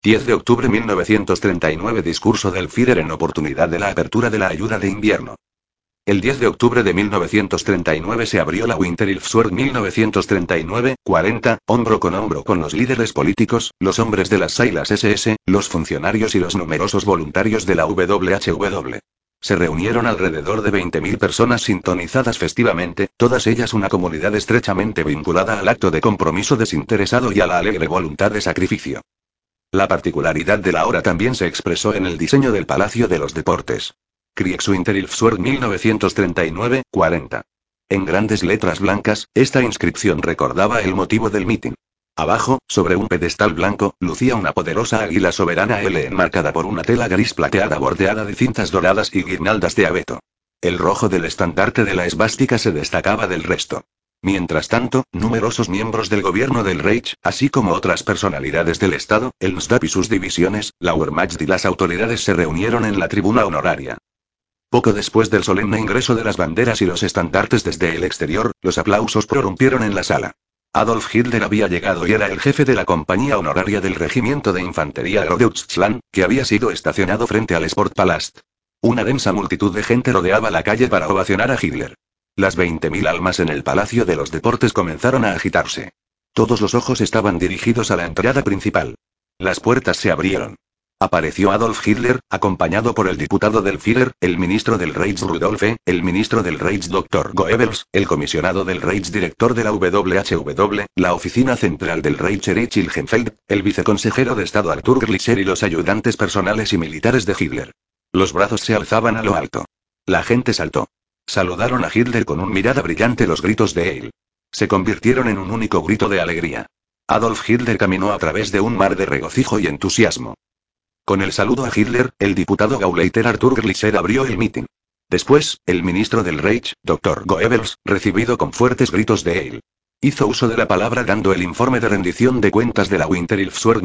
10 de octubre 1939 Discurso del Führer en oportunidad de la apertura de la ayuda de invierno. El 10 de octubre de 1939 se abrió la Winterhilfswerk 1939-40, hombro con los líderes políticos, los hombres de las siglas SS, los funcionarios y los numerosos voluntarios de la WHW. Se reunieron alrededor de 20.000 personas sintonizadas festivamente, todas ellas una comunidad estrechamente vinculada al acto de compromiso desinteresado y a la alegre voluntad de sacrificio. La particularidad de la hora también se expresó en el diseño del Palacio de los Deportes. Kriegswinterhilfswerk 1939-40. En grandes letras blancas, esta inscripción recordaba el motivo del mitin. Abajo, sobre un pedestal blanco, lucía una poderosa águila soberana L enmarcada por una tela gris plateada bordeada de cintas doradas y guirnaldas de abeto. El rojo del estandarte de la esvástica se destacaba del resto. Mientras tanto, numerosos miembros del gobierno del Reich, así como otras personalidades del Estado, el NSDAP y sus divisiones, la Wehrmacht y las autoridades se reunieron en la tribuna honoraria. Poco después del solemne ingreso de las banderas y los estandartes desde el exterior, los aplausos prorrumpieron en la sala. Adolf Hitler había llegado y era el jefe de la compañía honoraria del regimiento de infantería Großdeutschland, que había sido estacionado frente al Sportpalast. Una densa multitud de gente rodeaba la calle para ovacionar a Hitler. Las 20.000 almas en el Palacio de los Deportes comenzaron a agitarse. Todos los ojos estaban dirigidos a la entrada principal. Las puertas se abrieron. Apareció Adolf Hitler, acompañado por el diputado del Führer, el ministro del Reich Rudolf E., el ministro del Reich Dr. Goebbels, el comisionado del Reich director de la WHW, la oficina central del Reich Erich Ilgenfeld, el viceconsejero de Estado Arthur Glischer y los ayudantes personales y militares de Hitler. Los brazos se alzaban a lo alto. La gente saltó. Saludaron a Hitler con una mirada brillante. Los gritos de Heil se convirtieron en un único grito de alegría. Adolf Hitler caminó a través de un mar de regocijo y entusiasmo. Con el saludo a Hitler, el diputado Gauleiter Arthur Glischer abrió el mitin. Después, el ministro del Reich, Dr. Goebbels, recibido con fuertes gritos de Heil, hizo uso de la palabra dando el informe de rendición de cuentas de la Winterhilfswerk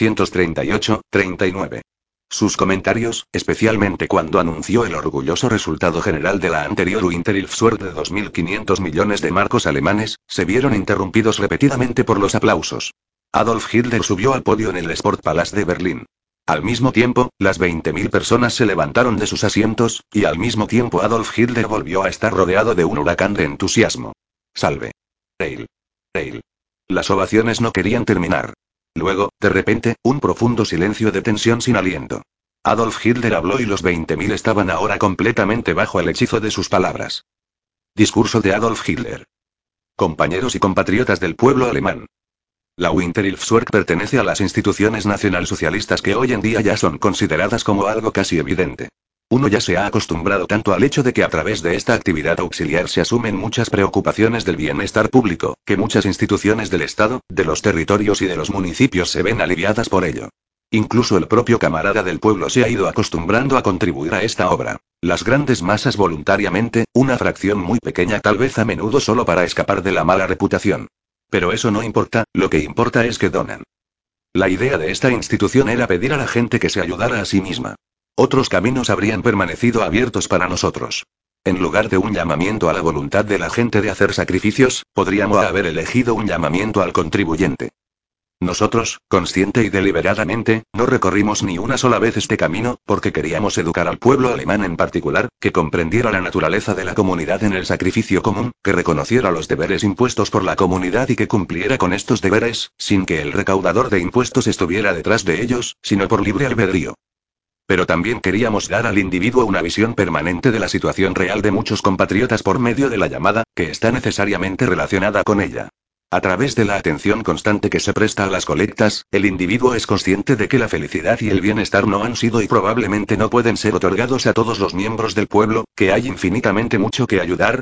1938-39. Sus comentarios, especialmente cuando anunció el orgulloso resultado general de la anterior Winterhilfswerk de 2.500 millones de marcos alemanes, se vieron interrumpidos repetidamente por los aplausos. Adolf Hitler subió al podio en el Sportpalast de Berlín. Al mismo tiempo, las 20.000 personas se levantaron de sus asientos, y al mismo tiempo Adolf Hitler volvió a estar rodeado de un huracán de entusiasmo. Salve. Heil. Heil. Las ovaciones no querían terminar. Luego, de repente, un profundo silencio de tensión sin aliento. Adolf Hitler habló y los 20.000 estaban ahora completamente bajo el hechizo de sus palabras. Discurso de Adolf Hitler. Compañeros y compatriotas del pueblo alemán. La Winterhilfswerk pertenece a las instituciones nacionalsocialistas que hoy en día ya son consideradas como algo casi evidente. Uno ya se ha acostumbrado tanto al hecho de que a través de esta actividad auxiliar se asumen muchas preocupaciones del bienestar público, que muchas instituciones del Estado, de los territorios y de los municipios se ven aliviadas por ello. Incluso el propio camarada del pueblo se ha ido acostumbrando a contribuir a esta obra. Las grandes masas voluntariamente, una fracción muy pequeña tal vez a menudo solo para escapar de la mala reputación. Pero eso no importa, lo que importa es que donan. La idea de esta institución era pedir a la gente que se ayudara a sí misma. Otros caminos habrían permanecido abiertos para nosotros. En lugar de un llamamiento a la voluntad de la gente de hacer sacrificios, podríamos haber elegido un llamamiento al contribuyente. Nosotros, consciente y deliberadamente, no recorrimos ni una sola vez este camino, porque queríamos educar al pueblo alemán en particular, que comprendiera la naturaleza de la comunidad en el sacrificio común, que reconociera los deberes impuestos por la comunidad y que cumpliera con estos deberes, sin que el recaudador de impuestos estuviera detrás de ellos, sino por libre albedrío. Pero también queríamos dar al individuo una visión permanente de la situación real de muchos compatriotas por medio de la llamada, que está necesariamente relacionada con ella. A través de la atención constante que se presta a las colectas, el individuo es consciente de que la felicidad y el bienestar no han sido y probablemente no pueden ser otorgados a todos los miembros del pueblo, que hay infinitamente mucho que ayudar,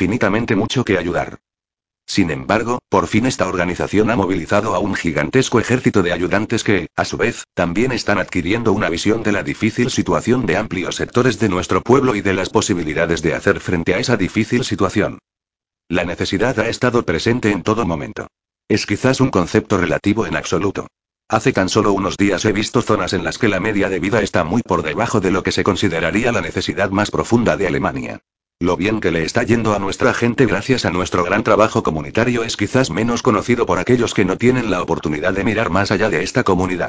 Sin embargo, por fin esta organización ha movilizado a un gigantesco ejército de ayudantes que, a su vez, también están adquiriendo una visión de la difícil situación de amplios sectores de nuestro pueblo y de las posibilidades de hacer frente a esa difícil situación. La necesidad ha estado presente en todo momento. Es quizás un concepto relativo en absoluto. Hace tan solo unos días he visto zonas en las que la media de vida está muy por debajo de lo que se consideraría la necesidad más profunda de Alemania. Lo bien que le está yendo a nuestra gente gracias a nuestro gran trabajo comunitario es quizás menos conocido por aquellos que no tienen la oportunidad de mirar más allá de esta comunidad.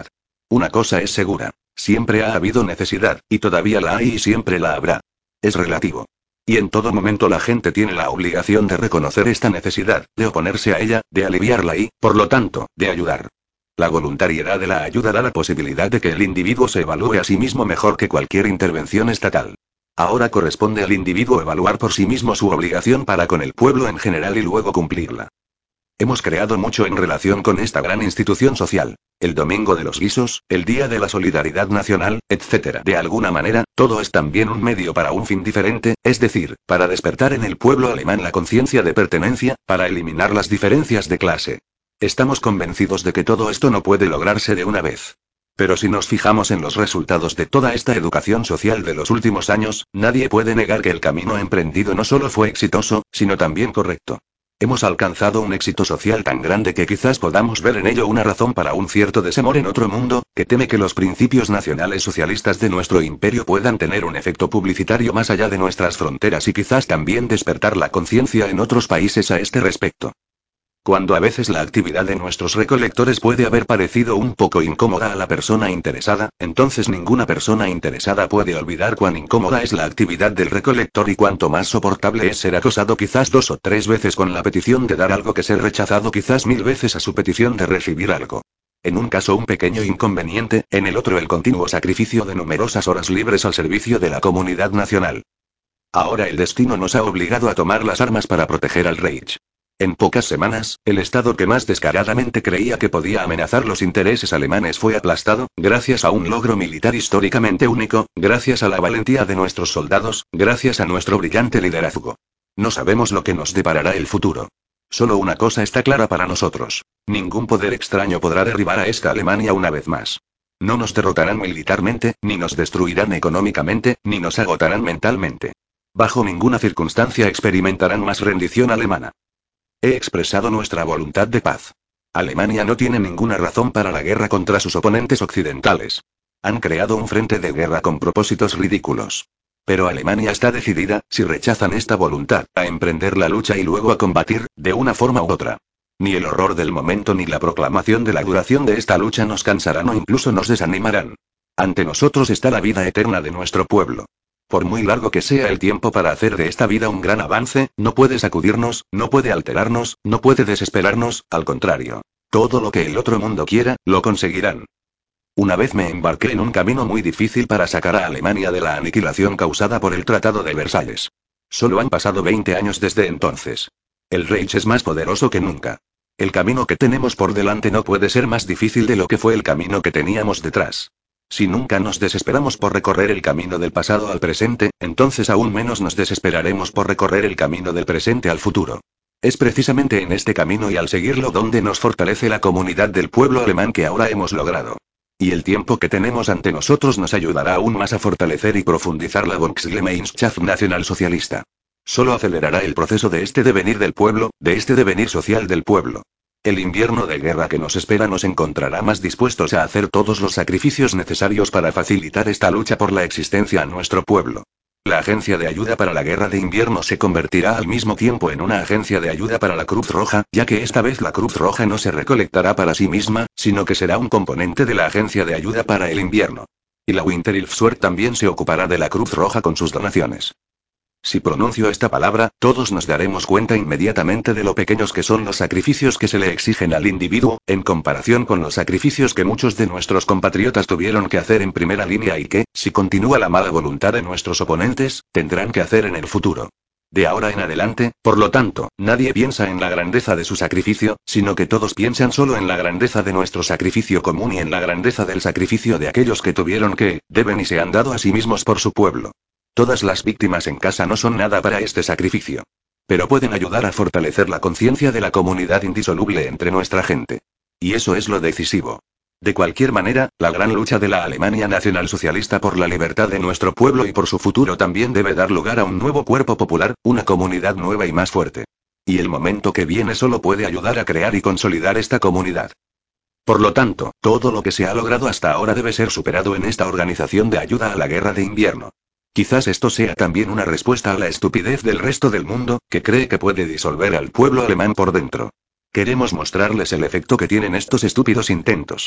Una cosa es segura. Siempre ha habido necesidad, y todavía la hay y siempre la habrá. Es relativo. Y en todo momento la gente tiene la obligación de reconocer esta necesidad, de oponerse a ella, de aliviarla y, por lo tanto, de ayudar. La voluntariedad de la ayuda da la posibilidad de que el individuo se evalúe a sí mismo mejor que cualquier intervención estatal. Ahora corresponde al individuo evaluar por sí mismo su obligación para con el pueblo en general y luego cumplirla. Hemos creado mucho en relación con esta gran institución social. El Domingo de los Guisos, el Día de la Solidaridad Nacional, etc. De alguna manera, todo es también un medio para un fin diferente, es decir, para despertar en el pueblo alemán la conciencia de pertenencia, para eliminar las diferencias de clase. Estamos convencidos de que todo esto no puede lograrse de una vez. Pero si nos fijamos en los resultados de toda esta educación social de los últimos años, nadie puede negar que el camino emprendido no solo fue exitoso, sino también correcto. Hemos alcanzado un éxito social tan grande que quizás podamos ver en ello una razón para un cierto desamor en otro mundo, que teme que los principios nacionales socialistas de nuestro imperio puedan tener un efecto publicitario más allá de nuestras fronteras y quizás también despertar la conciencia en otros países a este respecto. Cuando a veces la actividad de nuestros recolectores puede haber parecido un poco incómoda a la persona interesada, entonces ninguna persona interesada puede olvidar cuán incómoda es la actividad del recolector y cuánto más soportable es ser acosado quizás 2 o 3 veces con la petición de dar algo que ser rechazado quizás 1000 veces a su petición de recibir algo. En un caso un pequeño inconveniente, en el otro el continuo sacrificio de numerosas horas libres al servicio de la comunidad nacional. Ahora el destino nos ha obligado a tomar las armas para proteger al Reich. En pocas semanas, el Estado que más descaradamente creía que podía amenazar los intereses alemanes fue aplastado, gracias a un logro militar históricamente único, gracias a la valentía de nuestros soldados, gracias a nuestro brillante liderazgo. No sabemos lo que nos deparará el futuro. Solo una cosa está clara para nosotros. Ningún poder extraño podrá derribar a esta Alemania una vez más. No nos derrotarán militarmente, ni nos destruirán económicamente, ni nos agotarán mentalmente. Bajo ninguna circunstancia experimentarán más rendición alemana. He expresado nuestra voluntad de paz. Alemania no tiene ninguna razón para la guerra contra sus oponentes occidentales. Han creado un frente de guerra con propósitos ridículos. Pero Alemania está decidida, si rechazan esta voluntad, a emprender la lucha y luego a combatir, de una forma u otra. Ni el horror del momento ni la proclamación de la duración de esta lucha nos cansarán o incluso nos desanimarán. Ante nosotros está la vida eterna de nuestro pueblo. Por muy largo que sea el tiempo para hacer de esta vida un gran avance, no puede sacudirnos, no puede alterarnos, no puede desesperarnos, al contrario. Todo lo que el otro mundo quiera, lo conseguirán. Una vez me embarqué en un camino muy difícil para sacar a Alemania de la aniquilación causada por el Tratado de Versalles. Solo han pasado 20 años desde entonces. El Reich es más poderoso que nunca. El camino que tenemos por delante no puede ser más difícil de lo que fue el camino que teníamos detrás. Si nunca nos desesperamos por recorrer el camino del pasado al presente, entonces aún menos nos desesperaremos por recorrer el camino del presente al futuro. Es precisamente en este camino y al seguirlo donde nos fortalece la comunidad del pueblo alemán que ahora hemos logrado. Y el tiempo que tenemos ante nosotros nos ayudará aún más a fortalecer y profundizar la Volksgemeinschaft nacionalsocialista. Solo acelerará el proceso de este devenir del pueblo, de este devenir social del pueblo. El invierno de guerra que nos espera nos encontrará más dispuestos a hacer todos los sacrificios necesarios para facilitar esta lucha por la existencia a nuestro pueblo. La agencia de ayuda para la guerra de invierno se convertirá al mismo tiempo en una agencia de ayuda para la Cruz Roja, ya que esta vez la Cruz Roja no se recolectará para sí misma, sino que será un componente de la agencia de ayuda para el invierno. Y la Winterhilfswehr también se ocupará de la Cruz Roja con sus donaciones. Si pronuncio esta palabra, todos nos daremos cuenta inmediatamente de lo pequeños que son los sacrificios que se le exigen al individuo, en comparación con los sacrificios que muchos de nuestros compatriotas tuvieron que hacer en primera línea y que, si continúa la mala voluntad de nuestros oponentes, tendrán que hacer en el futuro. De ahora en adelante, por lo tanto, nadie piensa en la grandeza de su sacrificio, sino que todos piensan solo en la grandeza de nuestro sacrificio común y en la grandeza del sacrificio de aquellos que tuvieron que, deben y se han dado a sí mismos por su pueblo. Todas las víctimas en casa no son nada para este sacrificio. Pero pueden ayudar a fortalecer la conciencia de la comunidad indisoluble entre nuestra gente. Y eso es lo decisivo. De cualquier manera, la gran lucha de la Alemania nacionalsocialista por la libertad de nuestro pueblo y por su futuro también debe dar lugar a un nuevo cuerpo popular, una comunidad nueva y más fuerte. Y el momento que viene solo puede ayudar a crear y consolidar esta comunidad. Por lo tanto, todo lo que se ha logrado hasta ahora debe ser superado en esta organización de ayuda a la guerra de invierno. Quizás esto sea también una respuesta a la estupidez del resto del mundo, que cree que puede disolver al pueblo alemán por dentro. Queremos mostrarles el efecto que tienen estos estúpidos intentos.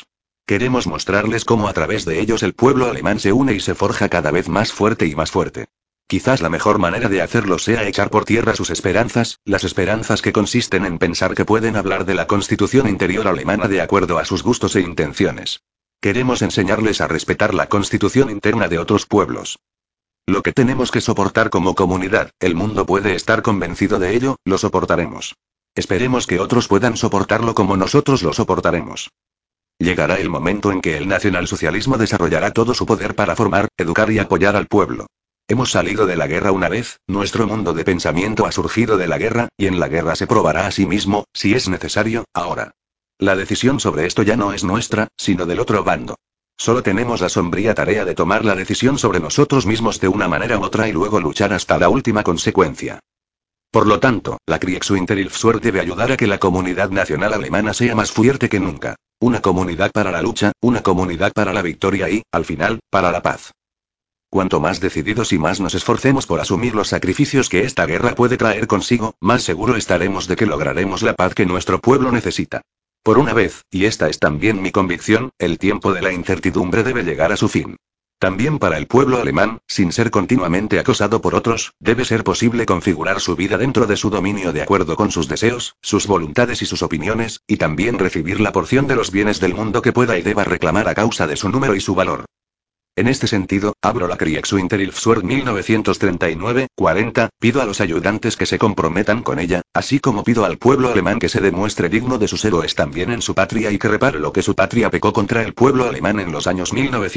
Queremos mostrarles cómo a través de ellos el pueblo alemán se une y se forja cada vez más fuerte y más fuerte. Quizás la mejor manera de hacerlo sea echar por tierra sus esperanzas, las esperanzas que consisten en pensar que pueden hablar de la constitución interior alemana de acuerdo a sus gustos e intenciones. Queremos enseñarles a respetar la constitución interna de otros pueblos. Lo que tenemos que soportar como comunidad, el mundo puede estar convencido de ello, lo soportaremos. Esperemos que otros puedan soportarlo como nosotros lo soportaremos. Llegará el momento en que el nacionalsocialismo desarrollará todo su poder para formar, educar y apoyar al pueblo. Hemos salido de la guerra una vez, nuestro mundo de pensamiento ha surgido de la guerra, y en la guerra se probará a sí mismo, si es necesario, ahora. La decisión sobre esto ya no es nuestra, sino del otro bando. Solo tenemos la sombría tarea de tomar la decisión sobre nosotros mismos de una manera u otra y luego luchar hasta la última consecuencia. Por lo tanto, la Kriegsuinterhilfswehr debe ayudar a que la comunidad nacional alemana sea más fuerte que nunca. Una comunidad para la lucha, una comunidad para la victoria y, al final, para la paz. Cuanto más decididos y más nos esforcemos por asumir los sacrificios que esta guerra puede traer consigo, más seguro estaremos de que lograremos la paz que nuestro pueblo necesita. Por una vez, y esta es también mi convicción, el tiempo de la incertidumbre debe llegar a su fin. También para el pueblo alemán, sin ser continuamente acosado por otros, debe ser posible configurar su vida dentro de su dominio de acuerdo con sus deseos, sus voluntades y sus opiniones, y también recibir la porción de los bienes del mundo que pueda y deba reclamar a causa de su número y su valor. En este sentido, abro la Kriegsuinterhilfswehr 1939-40, pido a los ayudantes que se comprometan con ella, así como pido al pueblo alemán que se demuestre digno de sus héroes también en su patria y que repare lo que su patria pecó contra el pueblo alemán en los años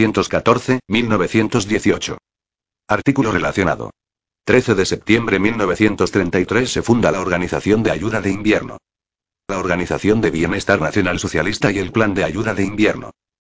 1914-1918. Artículo relacionado. 13 de septiembre 1933 se funda la Organización de Ayuda de Invierno. La Organización de Bienestar Nacional Socialista y el Plan de Ayuda de Invierno.